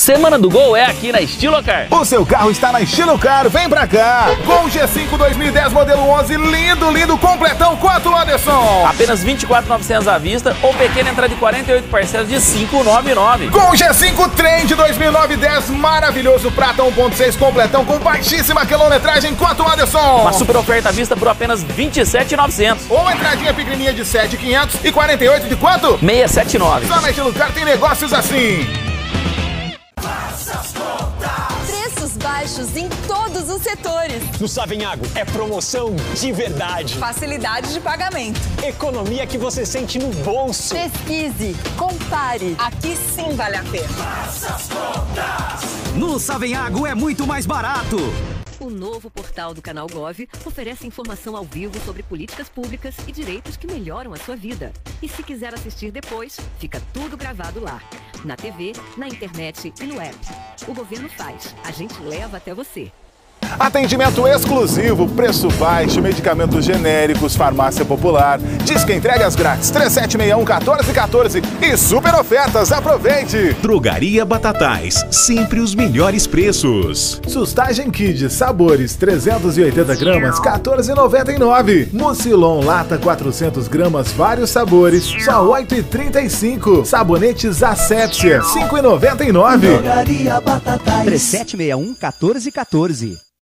Semana do Gol é aqui na Estilocar. O seu carro está na Estilocar, vem pra cá. Gol G5 2010 modelo 11, lindo, completão. Quanto, Anderson? Apenas R$ 24.900 à vista ou pequena entrada de 48 parcelas de R$ 599. Gol G5 Trend 2009-10, maravilhoso, prata 1.6 completão com baixíssima quilometragem. Quanto, Anderson? Uma super oferta à vista por apenas R$ 27.900. Ou entradinha pequenininha de 7.500 e 48 de quanto? 679. Só na Estilocar tem negócios assim. Preços baixos em todos os setores. No Savenhago é promoção de verdade. Facilidade de pagamento. Economia que você sente no bolso. Pesquise, compare. Aqui sim vale a pena. Faça as contas. No Savenhago é muito mais barato. O novo portal do Canal Gov oferece informação ao vivo sobre políticas públicas e direitos que melhoram a sua vida. E se quiser assistir depois, fica tudo gravado lá. Na TV, na internet e no app. O governo faz, a gente leva até você. Atendimento exclusivo, preço baixo, medicamentos genéricos, farmácia popular. Diz que entregas grátis, 3761-1414 e super ofertas, aproveite! Drogaria Batatais, sempre os melhores preços. Sustagem Kids, sabores, 380 gramas, 14,99. Mucilon, lata 400 gramas, vários sabores, só 8,35. Sabonetes Asepsia, 5,99. Drogaria Batatais, 3761-1414.